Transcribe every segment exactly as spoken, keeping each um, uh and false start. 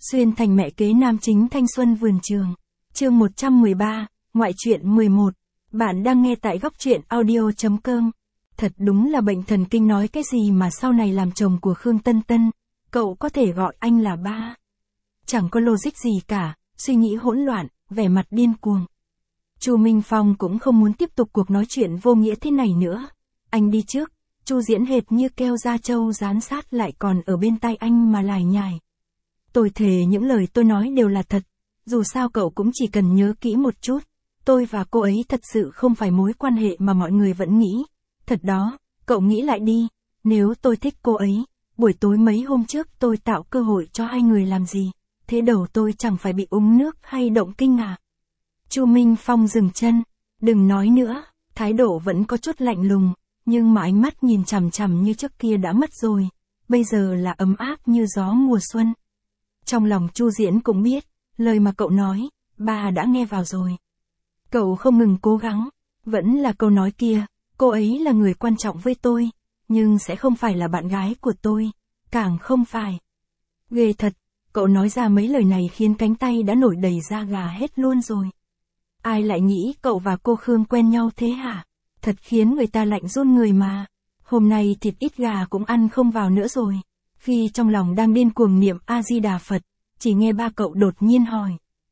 Xuyên thành mẹ kế nam chính thanh xuân vườn trường. Chương một trăm mười ba, ngoại truyện mười một. Bạn đang nghe tại góc truyện audio.com. Thật đúng là bệnh thần kinh, nói cái gì mà sau này làm chồng của Khương Tân Tân, cậu có thể gọi anh là ba. Chẳng có logic gì cả, suy nghĩ hỗn loạn, vẻ mặt điên cuồng. Chu Minh Phong cũng không muốn tiếp tục cuộc nói chuyện vô nghĩa thế này nữa. Anh đi trước, Chu Diễn hệt như keo da trâu dán sát lại còn ở bên tai anh mà lải nhải. Tôi thề những lời tôi nói đều là thật, dù sao cậu cũng chỉ cần nhớ kỹ một chút, tôi và cô ấy thật sự không phải mối quan hệ mà mọi người vẫn nghĩ. Thật đó, cậu nghĩ lại đi, nếu tôi thích cô ấy, buổi tối mấy hôm trước tôi tạo cơ hội cho hai người làm gì, thế đầu tôi chẳng phải bị uống nước hay động kinh à. Chu Minh Phong dừng chân, đừng nói nữa, thái độ vẫn có chút lạnh lùng, nhưng mà ánh mắt nhìn chằm chằm như trước kia đã mất rồi, bây giờ là ấm áp như gió mùa xuân. Trong lòng Chu Diễn cũng biết, lời mà cậu nói, bà đã nghe vào rồi. Cậu không ngừng cố gắng, vẫn là câu nói kia, cô ấy là người quan trọng với tôi, nhưng sẽ không phải là bạn gái của tôi, càng không phải. Ghê thật, cậu nói ra mấy lời này khiến cánh tay đã nổi đầy da gà hết luôn rồi. Ai lại nghĩ cậu và cô Khương quen nhau thế hả? Thật khiến người ta lạnh run người mà. Hôm nay thịt ít gà cũng ăn không vào nữa rồi. Khi trong lòng đang điên cuồng niệm A-di-đà Phật, chỉ nghe ba cậu đột nhiên hỏi.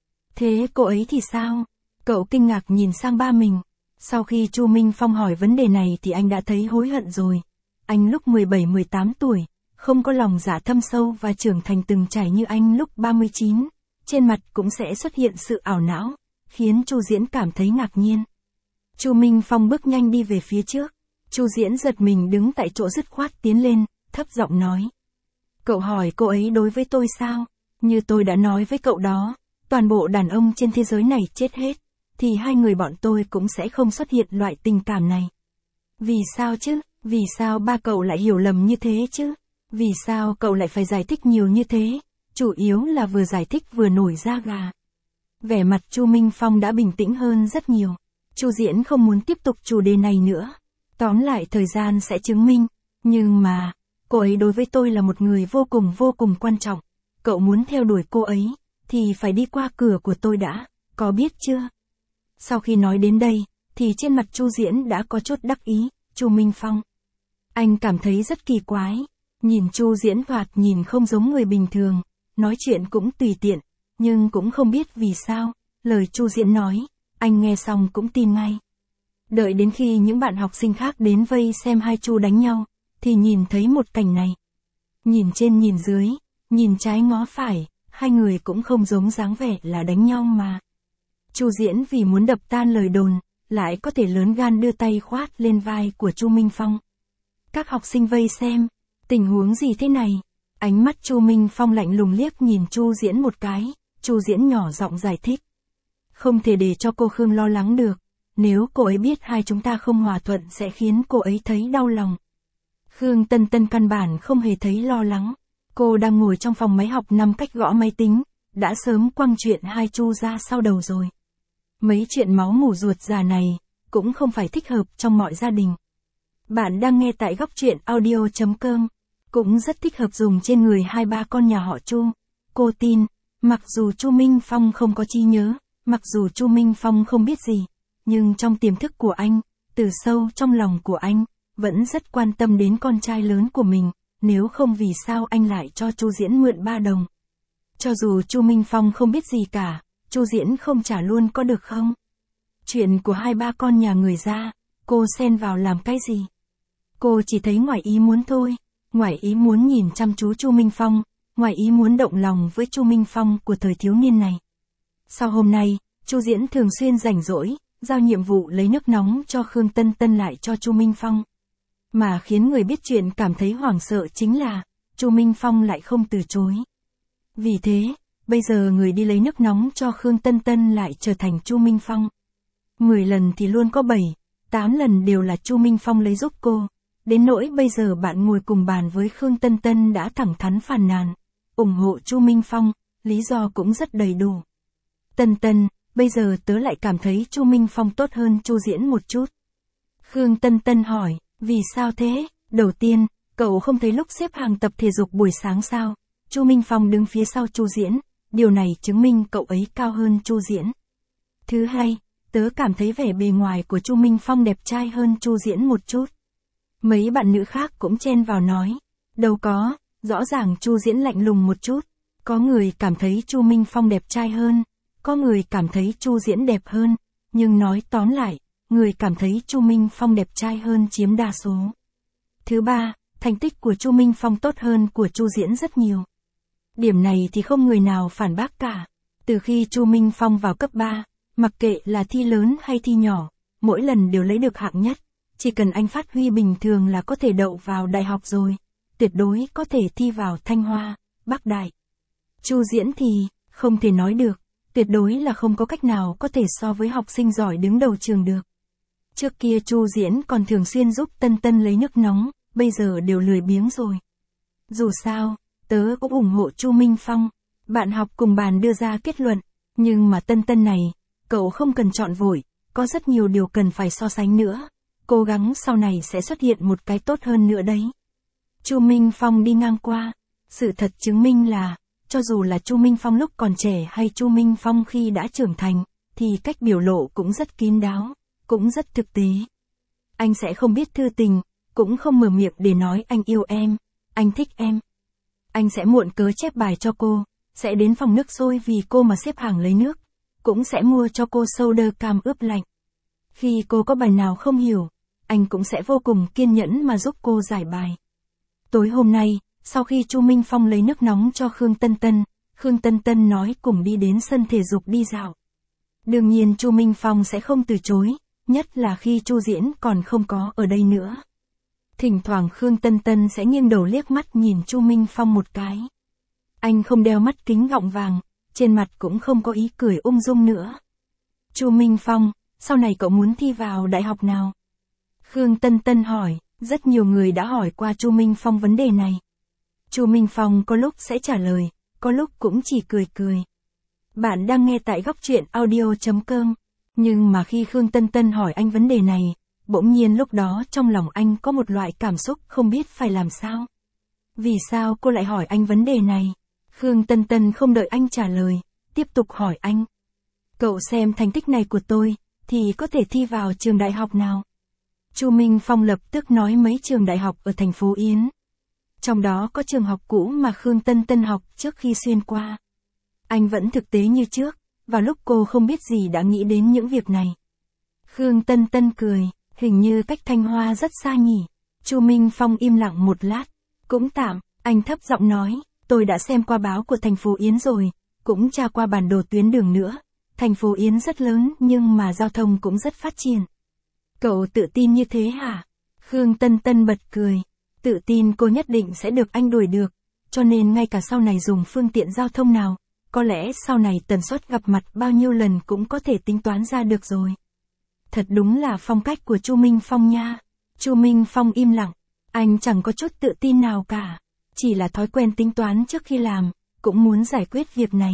Thế cô ấy thì sao? Cậu kinh ngạc nhìn sang ba mình. Sau khi Chu Minh Phong hỏi vấn đề này thì anh đã thấy hối hận rồi. Anh lúc mười bảy mười tám tuổi, không có lòng dạ thâm sâu và trưởng thành từng trải như anh lúc ba mươi chín. Trên mặt cũng sẽ xuất hiện sự ảo não, khiến Chu Diễn cảm thấy ngạc nhiên. Chu Minh Phong bước nhanh đi về phía trước. Chu Diễn giật mình đứng tại chỗ dứt khoát tiến lên, thấp giọng nói. Cậu hỏi cô ấy đối với tôi sao? Như tôi đã nói với cậu đó, toàn bộ đàn ông trên thế giới này chết hết, thì hai người bọn tôi cũng sẽ không xuất hiện loại tình cảm này. Vì sao chứ? Vì sao ba cậu lại hiểu lầm như thế chứ? Vì sao cậu lại phải giải thích nhiều như thế? Chủ yếu là vừa giải thích vừa nổi da gà. Vẻ mặt Chu Minh Phong đã bình tĩnh hơn rất nhiều. Chu Diễn không muốn tiếp tục chủ đề này nữa. Tóm lại thời gian sẽ chứng minh. Nhưng mà, cô ấy đối với tôi là một người vô cùng vô cùng quan trọng. Cậu muốn theo đuổi cô ấy, thì phải đi qua cửa của tôi đã, có biết chưa? Sau khi nói đến đây, thì trên mặt Chu Diễn đã có chút đắc ý. Chu Minh Phong. Anh cảm thấy rất kỳ quái. Nhìn Chu Diễn thoạt nhìn không giống người bình thường, nói chuyện cũng tùy tiện, nhưng cũng không biết vì sao, lời Chu Diễn nói, anh nghe xong cũng tin ngay. Đợi đến khi những bạn học sinh khác đến vây xem hai Chu đánh nhau, thì nhìn thấy một cảnh này. Nhìn trên nhìn dưới, nhìn trái ngó phải, hai người cũng không giống dáng vẻ là đánh nhau mà. Chu Diễn vì muốn đập tan lời đồn, lại có thể lớn gan đưa tay khoát lên vai của Chu Minh Phong. Các học sinh vây xem, tình huống gì thế này? Ánh mắt Chu Minh Phong lạnh lùng liếc nhìn Chu Diễn một cái, Chu Diễn nhỏ giọng giải thích. Không thể để cho cô Khương lo lắng được, nếu cô ấy biết hai chúng ta không hòa thuận sẽ khiến cô ấy thấy đau lòng. Khương Tân Tân căn bản không hề thấy lo lắng, cô đang ngồi trong phòng máy học nằm cách gõ máy tính, đã sớm quăng chuyện hai Chu ra sau đầu rồi. Mấy chuyện máu mủ ruột già này, cũng không phải thích hợp trong mọi gia đình. Bạn đang nghe tại góc truyện audio.com, cũng rất thích hợp dùng trên người hai ba con nhà họ Chu. Cô tin, mặc dù Chu Minh Phong không có trí nhớ, mặc dù Chu Minh Phong không biết gì, nhưng trong tiềm thức của anh, từ sâu trong lòng của anh, vẫn rất quan tâm đến con trai lớn của mình, nếu không vì sao anh lại cho Chu Diễn mượn ba đồng. Cho dù Chu Minh Phong không biết gì cả, Chu Diễn không trả luôn có được không? Chuyện của hai ba con nhà người ra, cô xen vào làm cái gì? Cô chỉ thấy ngoài ý muốn thôi, ngoài ý muốn nhìn chăm chú Chu Minh Phong, ngoài ý muốn động lòng với Chu Minh Phong của thời thiếu niên này. Sau hôm nay, Chu Diễn thường xuyên rảnh rỗi, giao nhiệm vụ lấy nước nóng cho Khương Tân Tân lại cho Chu Minh Phong. Mà khiến người biết chuyện cảm thấy hoảng sợ chính là, Chu Minh Phong lại không từ chối. Vì thế, bây giờ người đi lấy nước nóng cho Khương Tân Tân lại trở thành Chu Minh Phong. Mười lần thì luôn có bảy, tám lần đều là Chu Minh Phong lấy giúp cô. Đến nỗi bây giờ bạn ngồi cùng bàn với Khương Tân Tân đã thẳng thắn phàn nàn, ủng hộ Chu Minh Phong, lý do cũng rất đầy đủ. Tân Tân, bây giờ tớ lại cảm thấy Chu Minh Phong tốt hơn Chu Diễn một chút. Khương Tân Tân hỏi, vì sao thế? Đầu tiên, cậu không thấy lúc xếp hàng tập thể dục buổi sáng sao? Chu Minh Phong đứng phía sau Chu Diễn, điều này chứng minh cậu ấy cao hơn Chu Diễn. Thứ hai, tớ cảm thấy vẻ bề ngoài của Chu Minh Phong đẹp trai hơn Chu Diễn một chút. Mấy bạn nữ khác cũng chen vào nói, đâu có, rõ ràng Chu Diễn lạnh lùng một chút. Có người cảm thấy Chu Minh Phong đẹp trai hơn, có người cảm thấy Chu Diễn đẹp hơn, nhưng nói tóm lại, người cảm thấy Chu Minh Phong đẹp trai hơn chiếm đa số. Thứ ba, thành tích của Chu Minh Phong tốt hơn của Chu Diễn rất nhiều. Điểm này thì không người nào phản bác cả. Từ khi Chu Minh Phong vào cấp ba, mặc kệ là thi lớn hay thi nhỏ, mỗi lần đều lấy được hạng nhất. Chỉ cần anh phát huy bình thường là có thể đậu vào đại học rồi. Tuyệt đối có thể thi vào Thanh Hoa, Bắc Đại. Chu Diễn thì, không thể nói được. Tuyệt đối là không có cách nào có thể so với học sinh giỏi đứng đầu trường được. Trước kia Chu Diễn còn thường xuyên giúp Tân Tân lấy nước nóng, bây giờ đều lười biếng rồi. Dù sao, tớ cũng ủng hộ Chu Minh Phong. Bạn học cùng bàn đưa ra kết luận, nhưng mà Tân Tân này, cậu không cần chọn vội, có rất nhiều điều cần phải so sánh nữa. Cố gắng sau này sẽ xuất hiện một cái tốt hơn nữa đấy. Chu Minh Phong đi ngang qua, sự thật chứng minh là, cho dù là Chu Minh Phong lúc còn trẻ hay Chu Minh Phong khi đã trưởng thành, thì cách biểu lộ cũng rất kín đáo, cũng rất thực tế. Anh sẽ không biết thư tình, cũng không mở miệng để nói anh yêu em, anh thích em. Anh sẽ muộn cớ chép bài cho cô, sẽ đến phòng nước sôi vì cô mà xếp hàng lấy nước, cũng sẽ mua cho cô soda cam ướp lạnh. Khi cô có bài nào không hiểu, anh cũng sẽ vô cùng kiên nhẫn mà giúp cô giải bài. Tối hôm nay, sau khi Chu Minh Phong lấy nước nóng cho Khương Tân Tân, Khương Tân Tân nói cùng đi đến sân thể dục đi dạo. Đương nhiên Chu Minh Phong sẽ không từ chối, nhất là khi Chu Diễn còn không có ở đây nữa. Thỉnh thoảng Khương Tân Tân sẽ nghiêng đầu liếc mắt nhìn Chu Minh Phong một cái. Anh không đeo mắt kính gọng vàng, trên mặt cũng không có ý cười ung dung nữa. Chu Minh Phong, sau này cậu muốn thi vào đại học nào? Khương Tân Tân hỏi, rất nhiều người đã hỏi qua Chu Minh Phong vấn đề này. Chu Minh Phong có lúc sẽ trả lời, có lúc cũng chỉ cười cười. Bạn đang nghe tại góc truyện audio chấm com. Nhưng mà khi Khương Tân Tân hỏi anh vấn đề này, bỗng nhiên lúc đó trong lòng anh có một loại cảm xúc không biết phải làm sao. Vì sao cô lại hỏi anh vấn đề này? Khương Tân Tân không đợi anh trả lời, tiếp tục hỏi anh. Cậu xem thành tích này của tôi, thì có thể thi vào trường đại học nào? Chu Minh Phong lập tức nói mấy trường đại học ở thành phố Yến. Trong đó có trường học cũ mà Khương Tân Tân học trước khi xuyên qua. Anh vẫn thực tế như trước, vào lúc cô không biết gì đã nghĩ đến những việc này. Khương Tân Tân cười, hình như cách Thanh Hoa rất xa nhỉ. Chu Minh Phong im lặng một lát, cũng tạm, anh thấp giọng nói, tôi đã xem qua báo của thành phố Yến rồi, cũng tra qua bản đồ tuyến đường nữa. Thành phố Yến rất lớn nhưng mà giao thông cũng rất phát triển. Cậu tự tin như thế hả? Khương Tân Tân bật cười. Tự tin cô nhất định sẽ được anh đuổi được, cho nên ngay cả sau này dùng phương tiện giao thông nào, có lẽ sau này tần suất gặp mặt bao nhiêu lần cũng có thể tính toán ra được rồi. Thật đúng là phong cách của Chu Minh Phong nha. Chu Minh Phong im lặng, anh chẳng có chút tự tin nào cả, chỉ là thói quen tính toán trước khi làm, cũng muốn giải quyết việc này.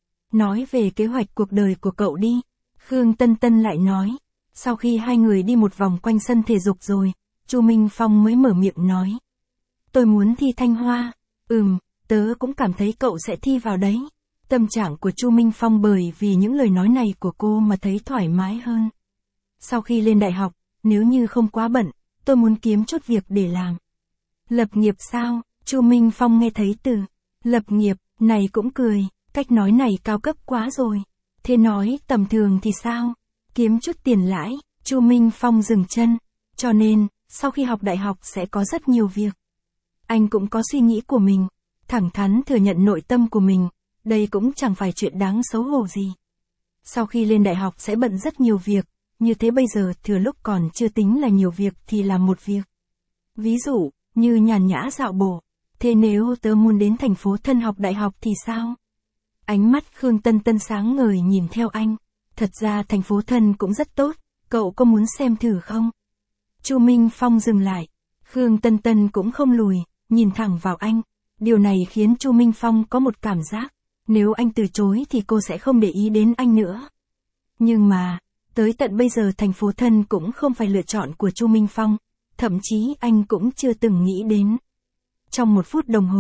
Nói về kế hoạch cuộc đời của cậu đi, Khương Tân Tân lại nói. Sau khi hai người đi một vòng quanh sân thể dục rồi, Chu Minh Phong mới mở miệng nói. Tôi muốn thi Thanh Hoa. Ừm, tớ cũng cảm thấy cậu sẽ thi vào đấy. Tâm trạng của Chu Minh Phong bởi vì những lời nói này của cô mà thấy thoải mái hơn. Sau khi lên đại học, nếu như không quá bận, tôi muốn kiếm chút việc để làm. Lập nghiệp sao? Chu Minh Phong nghe thấy từ lập nghiệp này cũng cười, cách nói này cao cấp quá rồi. Thế nói tầm thường thì sao? Kiếm chút tiền lãi. Chu Minh Phong dừng chân. Cho nên, sau khi học đại học sẽ có rất nhiều việc. Anh cũng có suy nghĩ của mình, thẳng thắn thừa nhận nội tâm của mình, đây cũng chẳng phải chuyện đáng xấu hổ gì. Sau khi lên đại học sẽ bận rất nhiều việc, như thế bây giờ thừa lúc còn chưa tính là nhiều việc thì làm một việc. Ví dụ, như nhàn nhã dạo bộ, thế nếu tớ muốn đến thành phố thân học đại học thì sao? Ánh mắt Khương Tân Tân sáng ngời nhìn theo anh, thật ra thành phố thân cũng rất tốt, cậu có muốn xem thử không? Chu Minh Phong dừng lại, Khương Tân Tân cũng không lùi, nhìn thẳng vào anh, điều này khiến Chu Minh Phong có một cảm giác, nếu anh từ chối thì cô sẽ không để ý đến anh nữa. Nhưng mà, tới tận bây giờ thành phố thân cũng không phải lựa chọn của Chu Minh Phong, thậm chí anh cũng chưa từng nghĩ đến. Trong một phút đồng hồ,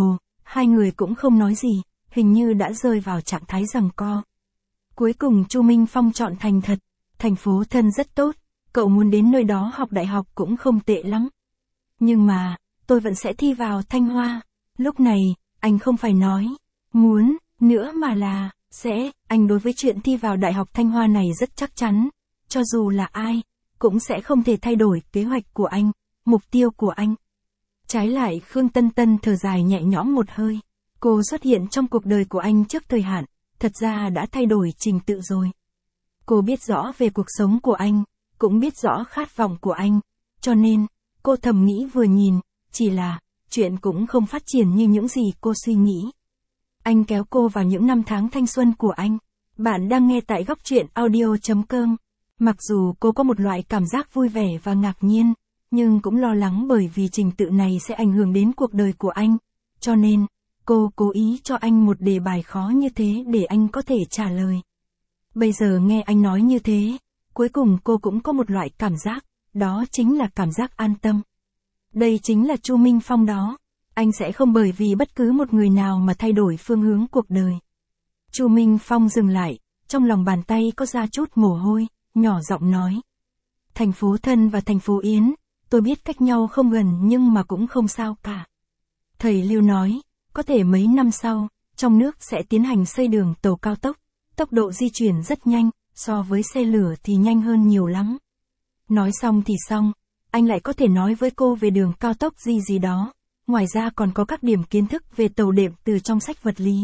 Hai người cũng không nói gì, hình như đã rơi vào trạng thái giằng co. Cuối cùng Chu Minh Phong chọn thành thật, thành phố thân rất tốt, cậu muốn đến nơi đó học đại học cũng không tệ lắm. Nhưng mà, tôi vẫn sẽ thi vào Thanh Hoa. Lúc này, anh không phải nói, muốn, nữa mà là, sẽ, anh đối với chuyện thi vào Đại học Thanh Hoa này rất chắc chắn. Cho dù là ai, cũng sẽ không thể thay đổi kế hoạch của anh, mục tiêu của anh. Trái lại Khương Tân Tân thở dài nhẹ nhõm một hơi. Cô xuất hiện trong cuộc đời của anh trước thời hạn, thật ra đã thay đổi trình tự rồi. Cô biết rõ về cuộc sống của anh, cũng biết rõ khát vọng của anh, cho nên, cô thầm nghĩ vừa nhìn, chỉ là, chuyện cũng không phát triển như những gì cô suy nghĩ. Anh kéo cô vào những năm tháng thanh xuân của anh. Bạn đang nghe tại góc truyện audio.com. Mặc dù cô có một loại cảm giác vui vẻ và ngạc nhiên, nhưng cũng lo lắng bởi vì trình tự này sẽ ảnh hưởng đến cuộc đời của anh. Cho nên, cô cố ý cho anh một đề bài khó như thế để anh có thể trả lời. Bây giờ nghe anh nói như thế, cuối cùng cô cũng có một loại cảm giác, đó chính là cảm giác an tâm. Đây chính là Chu Minh Phong đó. Anh sẽ không bởi vì bất cứ một người nào mà thay đổi phương hướng cuộc đời. Chu Minh Phong dừng lại, trong lòng bàn tay có ra chút mồ hôi, nhỏ giọng nói. Thành phố Thân và thành phố Yến, tôi biết cách nhau không gần nhưng mà cũng không sao cả. Thầy Lưu nói, có thể mấy năm sau, trong nước sẽ tiến hành xây đường tàu cao tốc, tốc độ di chuyển rất nhanh, so với xe lửa thì nhanh hơn nhiều lắm. Nói xong thì xong, anh lại có thể nói với cô về đường cao tốc gì gì đó. Ngoài ra còn có các điểm kiến thức về tàu đệm từ trong sách vật lý.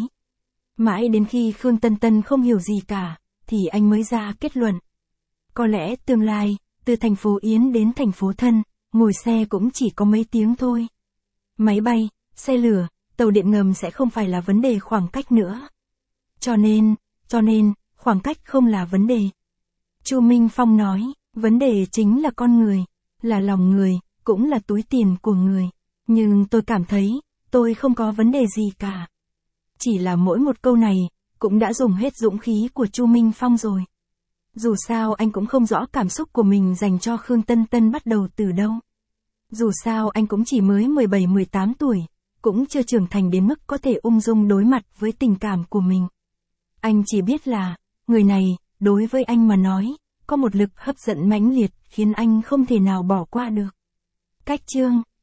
Mãi đến khi Khương Tân Tân không hiểu gì cả, thì anh mới ra kết luận. Có lẽ tương lai, từ thành phố Yến đến thành phố Thân, ngồi xe cũng chỉ có mấy tiếng thôi. Máy bay, xe lửa, tàu điện ngầm sẽ không phải là vấn đề khoảng cách nữa. Cho nên, cho nên, khoảng cách không là vấn đề. Chu Minh Phong nói, vấn đề chính là con người, là lòng người, cũng là túi tiền của người. Nhưng tôi cảm thấy, tôi không có vấn đề gì cả. Chỉ là mỗi một câu này, cũng đã dùng hết dũng khí của Chu Minh Phong rồi. Dù sao anh cũng không rõ cảm xúc của mình dành cho Khương Tân Tân bắt đầu từ đâu. Dù sao anh cũng chỉ mới mười bảy mười tám tuổi, cũng chưa trưởng thành đến mức có thể ung dung đối mặt với tình cảm của mình. Anh chỉ biết là, người này, đối với anh mà nói, có một lực hấp dẫn mãnh liệt khiến anh không thể nào bỏ qua được. Cách chương